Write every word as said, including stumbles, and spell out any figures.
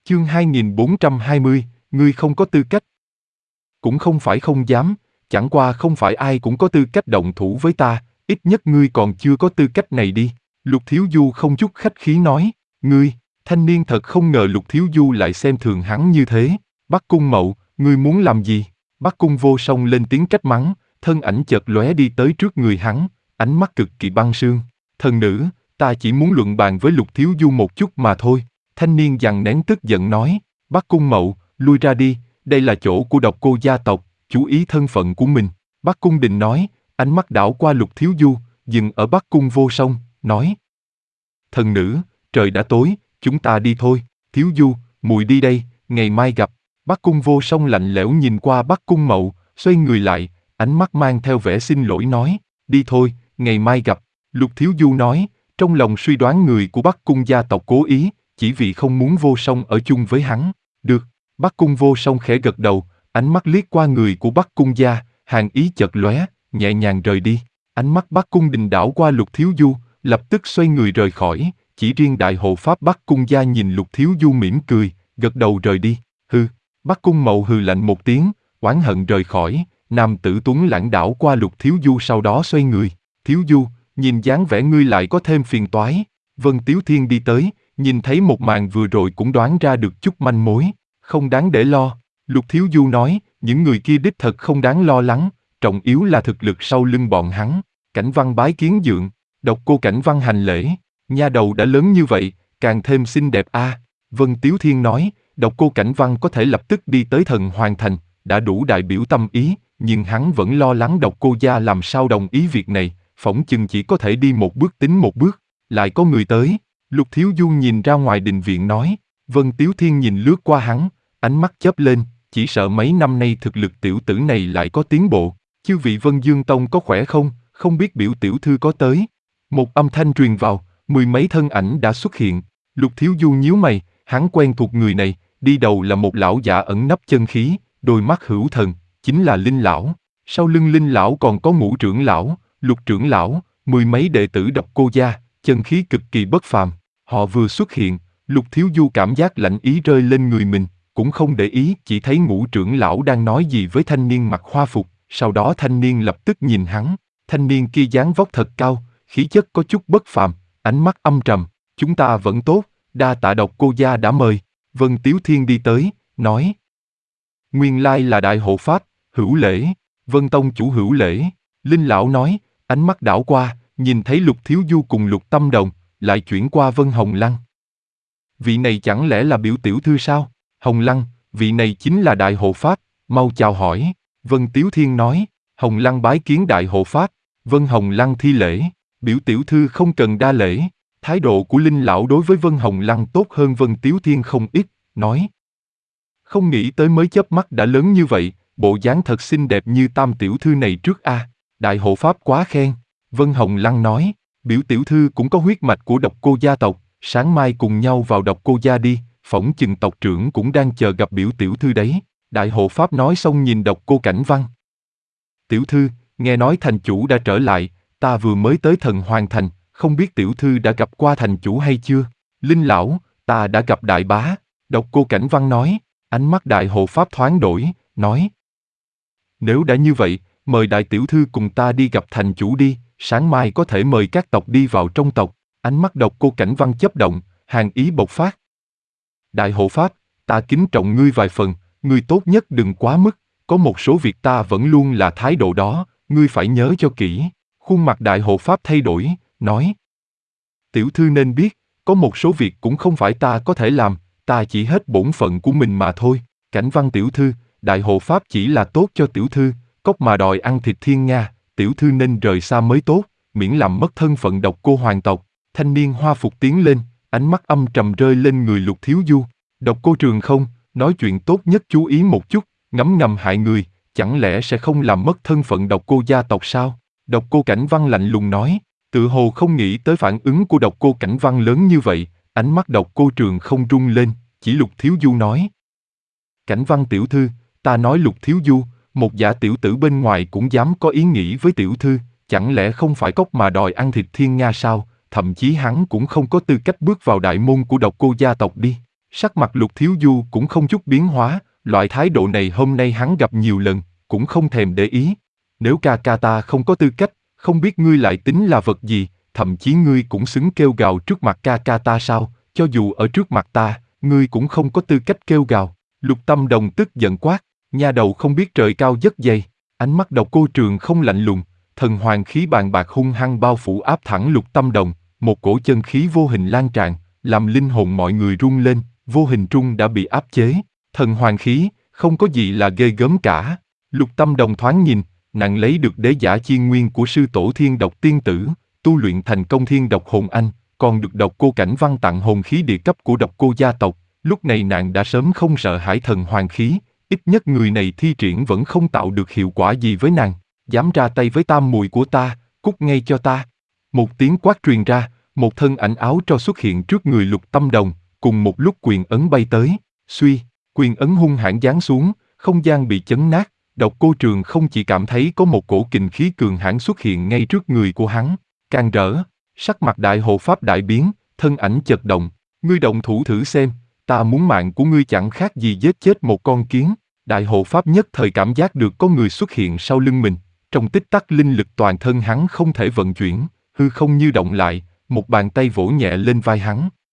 Chương hai nghìn bốn trăm hai mươi, ngươi không có tư cách. Cũng không phải không dám, chẳng qua không phải ai cũng có tư cách động thủ với ta, ít nhất ngươi còn chưa có tư cách này đi. Lục Thiếu Du không chút khách khí nói, ngươi, thanh niên thật không ngờ Lục Thiếu Du lại xem thường hắn như thế. Bắc Cung Mậu, ngươi muốn làm gì? Bắc Cung Vô Song lên tiếng trách mắng, thân ảnh chợt lóe đi tới trước người hắn, ánh mắt cực kỳ băng sương. Thần nữ, ta chỉ muốn luận bàn với Lục Thiếu Du một chút mà thôi. Thanh niên giằng nén tức giận nói, Bắc Cung Mậu, lui ra đi, đây là chỗ của Độc Cô gia tộc, chú ý thân phận của mình. Bắc Cung Đình nói, ánh mắt đảo qua Lục Thiếu Du, dừng ở Bắc Cung Vô Song, nói. Thần nữ, trời đã tối, chúng ta đi thôi. Thiếu Du, muội đi đây, ngày mai gặp. Bắc Cung Vô Song lạnh lẽo nhìn qua Bắc Cung Mậu, xoay người lại, ánh mắt mang theo vẻ xin lỗi nói, đi thôi, ngày mai gặp. Lục Thiếu Du nói, trong lòng suy đoán người của Bắc Cung gia tộc cố ý, chỉ vì không muốn Vô Song ở chung với hắn. Được, Bắc Cung Vô Song khẽ gật đầu, ánh mắt liếc qua người của Bắc Cung gia, hàn ý chợt lóe, nhẹ nhàng rời đi. Ánh mắt Bắc Cung Đình đảo qua Lục Thiếu Du, lập tức xoay người rời khỏi, chỉ riêng đại hộ pháp Bắc Cung gia nhìn Lục Thiếu Du mỉm cười, gật đầu rời đi. Hừ, Bắc Cung Mậu hừ lạnh một tiếng, oán hận rời khỏi, nam tử tuấn lãng đảo qua Lục Thiếu Du sau đó xoay người. Thiếu Du, nhìn dáng vẻ ngươi lại có thêm phiền toái. Vân Tiếu Thiên đi tới, nhìn thấy một màn vừa rồi cũng đoán ra được chút manh mối, không đáng để lo. Lục Thiếu Du nói, những người kia đích thật không đáng lo lắng, trọng yếu là thực lực sau lưng bọn hắn. Cảnh Văn bái kiến dượng, Độc Cô Cảnh Văn hành lễ, nha đầu đã lớn như vậy, càng thêm xinh đẹp a. À. Vân Tiếu Thiên nói, Độc Cô Cảnh Văn có thể lập tức đi tới Thần Hoàng Thành, đã đủ đại biểu tâm ý, nhưng hắn vẫn lo lắng Độc Cô gia làm sao đồng ý việc này, phỏng chừng chỉ có thể đi một bước tính một bước. Lại có người tới. Lục Thiếu Du nhìn ra ngoài đình viện nói, Vân Tiếu Thiên nhìn lướt qua hắn, ánh mắt chớp lên, chỉ sợ mấy năm nay thực lực tiểu tử này lại có tiến bộ. Chư vị Vân Dương Tông có khỏe không, không biết biểu tiểu thư có tới. Một âm thanh truyền vào, mười mấy thân ảnh đã xuất hiện. Lục Thiếu Du nhíu mày, hắn quen thuộc người này, đi đầu là một lão giả ẩn nấp chân khí, đôi mắt hữu thần, chính là Linh lão. Sau lưng Linh lão còn có Ngũ trưởng lão, Lục trưởng lão, mười mấy đệ tử Độc Cô gia, chân khí cực kỳ bất phàm. Họ vừa xuất hiện, Lục Thiếu Du cảm giác lạnh ý rơi lên người mình, cũng không để ý, chỉ thấy Ngũ trưởng lão đang nói gì với thanh niên mặc hoa phục, sau đó thanh niên lập tức nhìn hắn, thanh niên kia dáng vóc thật cao, khí chất có chút bất phàm, ánh mắt âm trầm, chúng ta vẫn tốt, đa tạ Độc Cô gia đã mời. Vân Tiếu Thiên đi tới, nói. Nguyên lai là đại hộ pháp, Hữu Lễ, Vân Tông chủ Hữu Lễ. Linh lão nói, ánh mắt đảo qua, nhìn thấy Lục Thiếu Du cùng Lục Tâm Đồng, lại chuyển qua Vân Hồng Lăng. Vị này chẳng lẽ là biểu tiểu thư sao? Hồng Lăng, vị này chính là đại hộ pháp, mau chào hỏi. Vân Tiếu Thiên nói, Hồng Lăng bái kiến đại hộ pháp. Vân Hồng Lăng thi lễ, biểu tiểu thư không cần đa lễ. Thái độ của Linh lão đối với Vân Hồng Lăng tốt hơn Vân Tiếu Thiên không ít, nói. Không nghĩ tới mới chớp mắt đã lớn như vậy, bộ dáng thật xinh đẹp như tam tiểu thư này trước a. À. Đại hộ pháp quá khen. Vân Hồng Lăng nói, biểu tiểu thư cũng có huyết mạch của Độc Cô gia tộc, sáng mai cùng nhau vào Độc Cô gia đi, phỏng chừng tộc trưởng cũng đang chờ gặp biểu tiểu thư đấy. Đại hộ pháp nói xong nhìn Độc Cô Cảnh Văn. Tiểu thư, nghe nói thành chủ đã trở lại, ta vừa mới tới Thần Hoàng Thành, không biết tiểu thư đã gặp qua thành chủ hay chưa? Linh lão, ta đã gặp đại bá. Độc Cô Cảnh Văn nói, ánh mắt đại hộ pháp thoáng đổi, nói. Nếu đã như vậy, mời đại tiểu thư cùng ta đi gặp thành chủ đi, sáng mai có thể mời các tộc đi vào trong tộc. Ánh mắt Độc Cô Cảnh Văn chớp động, hàn ý bộc phát. Đại hộ pháp, ta kính trọng ngươi vài phần, ngươi tốt nhất đừng quá mức, có một số việc ta vẫn luôn là thái độ đó, ngươi phải nhớ cho kỹ. Khuôn mặt đại hộ pháp thay đổi, nói. Tiểu thư nên biết, có một số việc cũng không phải ta có thể làm, ta chỉ hết bổn phận của mình mà thôi. Cảnh Văn tiểu thư, đại hộ pháp chỉ là tốt cho tiểu thư, cóc mà đòi ăn thịt thiên nga, tiểu thư nên rời xa mới tốt, miễn làm mất thân phận Độc Cô hoàng tộc. Thanh niên hoa phục tiến lên, ánh mắt âm trầm rơi lên người Lục Thiếu Du. Độc Cô Trường không, nói chuyện tốt nhất chú ý một chút, ngấm ngầm hại người, chẳng lẽ sẽ không làm mất thân phận Độc Cô gia tộc sao? Độc Cô Cảnh Văn lạnh lùng nói, tự hồ không nghĩ tới phản ứng của Độc Cô Cảnh Văn lớn như vậy, ánh mắt Độc Cô Trường không rung lên, chỉ Lục Thiếu Du nói. Cảnh Văn tiểu thư, ta nói Lục Thiếu Du, một giả tiểu tử bên ngoài cũng dám có ý nghĩ với tiểu thư, chẳng lẽ không phải cóc mà đòi ăn thịt thiên nga sao? Thậm chí hắn cũng không có tư cách bước vào đại môn của Độc Cô gia tộc đi. Sắc mặt Lục Thiếu Du cũng không chút biến hóa, loại thái độ này hôm nay hắn gặp nhiều lần, cũng không thèm để ý. Nếu ca ca ta không có tư cách, không biết ngươi lại tính là vật gì, thậm chí ngươi cũng xứng kêu gào trước mặt ca ca ta sao, cho dù ở trước mặt ta, ngươi cũng không có tư cách kêu gào. Lục Tâm Đồng tức giận quát, nha đầu không biết trời cao rất dày. Ánh mắt Độc Cô Trường không lạnh lùng, thần hoàng khí bàn bạc hung hăng bao phủ áp thẳng Lục Tâm Đồng, một cổ chân khí vô hình lan tràn, làm linh hồn mọi người rung lên, vô hình trung đã bị áp chế. Thần hoàng khí, không có gì là ghê gớm cả. Lục Tâm Đồng thoáng nhìn, nàng lấy được đế giả chi nguyên của sư tổ Thiên Độc Tiên Tử, tu luyện thành công Thiên Độc Hồn Anh, còn được Độc Cô Cảnh Văn tặng hồn khí địa cấp của Độc Cô gia tộc. Lúc này nàng đã sớm không sợ hãi thần hoàng khí, ít nhất người này thi triển vẫn không tạo được hiệu quả gì với nàng. Dám ra tay với tam muội của ta, cút ngay cho ta. Một tiếng quát truyền ra, một thân ảnh áo tro xuất hiện trước người Lục Tâm Đồng, cùng một lúc quyền ấn bay tới, suy, quyền ấn hung hãn giáng xuống, không gian bị chấn nát. Độc Cô Trường không chỉ cảm thấy có một cổ kình khí cường hãn xuất hiện ngay trước người của hắn, càng rỡ, sắc mặt Đại Hộ Pháp đại biến, thân ảnh chật động, ngươi động thủ thử xem, ta muốn mạng của ngươi chẳng khác gì giết chết một con kiến. Đại Hộ Pháp nhất thời cảm giác được có người xuất hiện sau lưng mình, trong tích tắc linh lực toàn thân hắn không thể vận chuyển, hư không như động lại, một bàn tay vỗ nhẹ lên vai hắn,